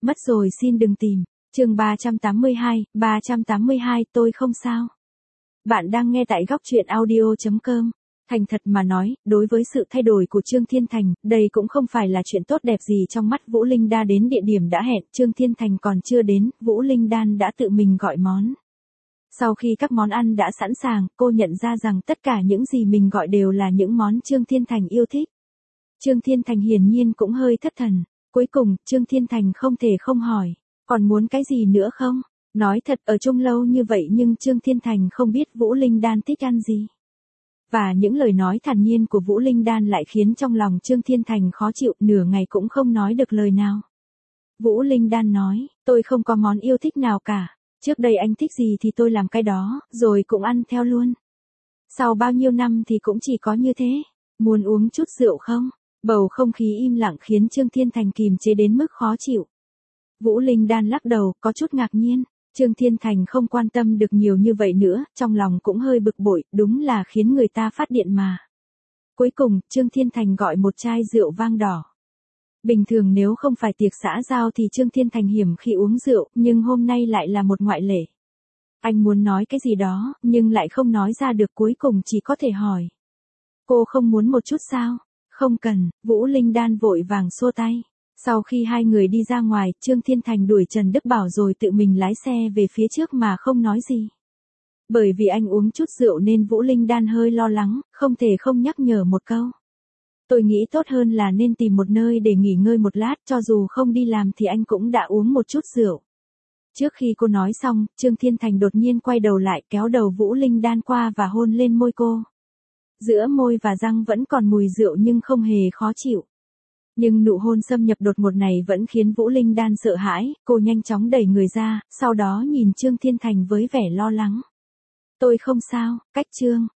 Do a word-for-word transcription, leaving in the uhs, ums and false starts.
Mất rồi xin đừng tìm. Chương ba trăm tám mươi hai, ba trăm tám mươi hai tôi không sao. Bạn đang nghe tại góc truyện audio chấm com. Thành thật mà nói, đối với sự thay đổi của Trương Thiên Thành, đây cũng không phải là chuyện tốt đẹp gì trong mắt Vũ Linh Đan. Đến địa điểm đã hẹn, Trương Thiên Thành còn chưa đến, Vũ Linh Đan đã tự mình gọi món. Sau khi các món ăn đã sẵn sàng, cô nhận ra rằng tất cả những gì mình gọi đều là những món Trương Thiên Thành yêu thích. Trương Thiên Thành hiển nhiên cũng hơi thất thần. Cuối cùng, Trương Thiên Thành không thể không hỏi, còn muốn cái gì nữa không? Nói thật, ở chung lâu như vậy nhưng Trương Thiên Thành không biết Vũ Linh Đan thích ăn gì. Và những lời nói thản nhiên của Vũ Linh Đan lại khiến trong lòng Trương Thiên Thành khó chịu, nửa ngày cũng không nói được lời nào. Vũ Linh Đan nói, tôi không có món yêu thích nào cả. Trước đây anh thích gì thì tôi làm cái đó, rồi cũng ăn theo luôn. Sau bao nhiêu năm thì cũng chỉ có như thế. Muốn uống chút rượu không? Bầu không khí im lặng khiến Trương Thiên Thành kìm chế đến mức khó chịu. Vũ Linh Đan lắc đầu, có chút ngạc nhiên. Trương Thiên Thành không quan tâm được nhiều như vậy nữa, trong lòng cũng hơi bực bội, đúng là khiến người ta phát điện mà. Cuối cùng, Trương Thiên Thành gọi một chai rượu vang đỏ. Bình thường nếu không phải tiệc xã giao thì Trương Thiên Thành hiếm khi uống rượu, nhưng hôm nay lại là một ngoại lệ. Anh muốn nói cái gì đó, nhưng lại không nói ra được, cuối cùng chỉ có thể hỏi. Cô không muốn một chút sao? Không cần, Vũ Linh Đan vội vàng xua tay. Sau khi hai người đi ra ngoài, Trương Thiên Thành đuổi Trần Đức Bảo rồi tự mình lái xe về phía trước mà không nói gì. Bởi vì anh uống chút rượu nên Vũ Linh Đan hơi lo lắng, không thể không nhắc nhở một câu. Tôi nghĩ tốt hơn là nên tìm một nơi để nghỉ ngơi một lát, cho dù không đi làm thì anh cũng đã uống một chút rượu. Trước khi cô nói xong, Trương Thiên Thành đột nhiên quay đầu lại, kéo đầu Vũ Linh Đan qua và hôn lên môi cô. Giữa môi và răng vẫn còn mùi rượu nhưng không hề khó chịu. Nhưng nụ hôn xâm nhập đột ngột này vẫn khiến Vũ Linh Đan sợ hãi, cô nhanh chóng đẩy người ra, sau đó nhìn Trương Thiên Thành với vẻ lo lắng. Tôi không sao, cách Trương